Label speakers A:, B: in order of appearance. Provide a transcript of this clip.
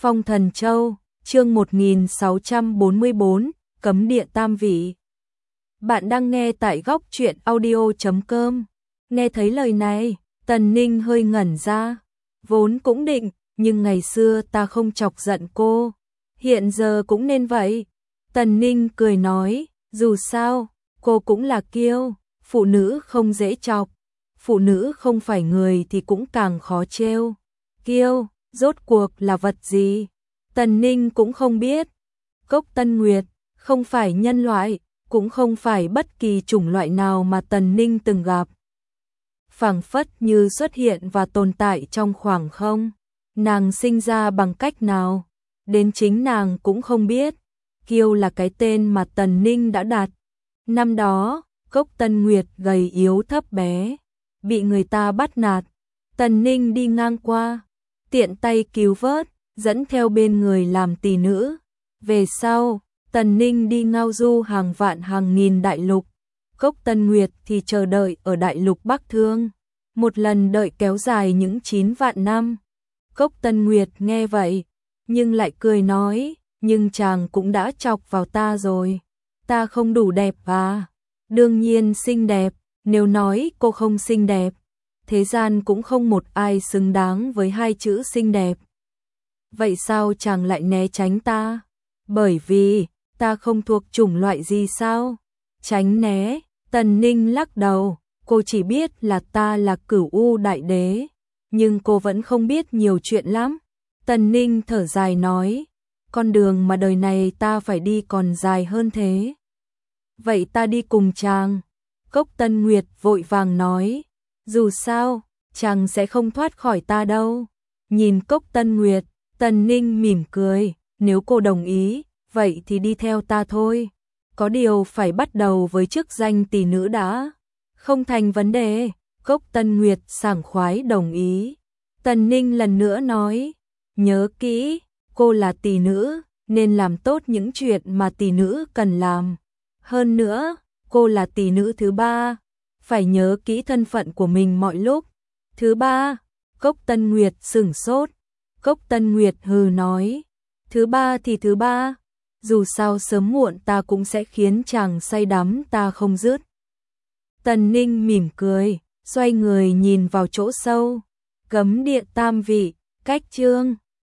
A: Phong Thần Châu, chương 1644, Cấm Địa Tam Vị. Bạn đang nghe tại góc truyện audio.com. Nghe thấy lời này, Tần Ninh hơi ngẩn ra. Vốn cũng định, nhưng ngày xưa ta không chọc giận cô. Hiện giờ cũng nên vậy. Tần Ninh cười nói, dù sao, cô cũng là kiêu, phụ nữ không dễ chọc. Phụ nữ không phải người thì cũng càng khó trêu. Kiêu, rốt cuộc là vật gì? Tần Ninh cũng không biết. Cốc Tân Nguyệt, không phải nhân loại, cũng không phải bất kỳ chủng loại nào mà Tần Ninh từng gặp. Phảng phất như xuất hiện và tồn tại trong khoảng không. Nàng sinh ra bằng cách nào? Đến chính nàng cũng không biết. Kiêu là cái tên mà Tần Ninh đã đặt. Năm đó, Cốc Tân Nguyệt gầy yếu thấp bé, bị người ta bắt nạt. Tần Ninh đi ngang qua, tiện tay cứu vớt, dẫn theo bên người làm tỳ nữ. Về sau, Tần Ninh đi ngao du hàng vạn hàng nghìn đại lục. Cốc Tân Nguyệt thì chờ đợi ở đại lục Bắc Thương. Một lần đợi kéo dài những 9 vạn năm. Cốc Tân Nguyệt nghe vậy, nhưng lại cười nói, nhưng chàng cũng đã chọc vào ta rồi. Ta không đủ đẹp à? Đương nhiên xinh đẹp, nếu nói cô không xinh đẹp, thế gian cũng không một ai xứng đáng với hai chữ xinh đẹp. Vậy sao chàng lại né tránh ta? Bởi vì, ta không thuộc chủng loại gì sao? Tránh né, Tần Ninh lắc đầu, cô chỉ biết là ta là Cửu U Đại Đế, nhưng cô vẫn không biết nhiều chuyện lắm. Tần Ninh thở dài nói, con đường mà đời này ta phải đi còn dài hơn thế. Vậy ta đi cùng chàng. Cốc Tân Nguyệt vội vàng nói, dù sao, chàng sẽ không thoát khỏi ta đâu. Nhìn Cốc Tân Nguyệt, Tần Ninh mỉm cười, nếu cô đồng ý, vậy thì đi theo ta thôi. Có điều phải bắt đầu với chức danh tỷ nữ đã. Không thành vấn đề, Cốc Tân Nguyệt sảng khoái đồng ý. Tần Ninh lần nữa nói, nhớ kỹ, cô là tỷ nữ, nên làm tốt những chuyện mà tỷ nữ cần làm. Hơn nữa, cô là tỷ nữ thứ ba, phải nhớ kỹ thân phận của mình mọi lúc. Thứ ba, Cốc Tân Nguyệt sửng sốt. Cốc Tân Nguyệt hừ nói, thứ ba thì thứ ba, dù sao sớm muộn ta cũng sẽ khiến chàng say đắm ta không dứt. Tần Ninh mỉm cười, xoay người nhìn vào chỗ sâu. Cấm Địa Tam Vị, cách chương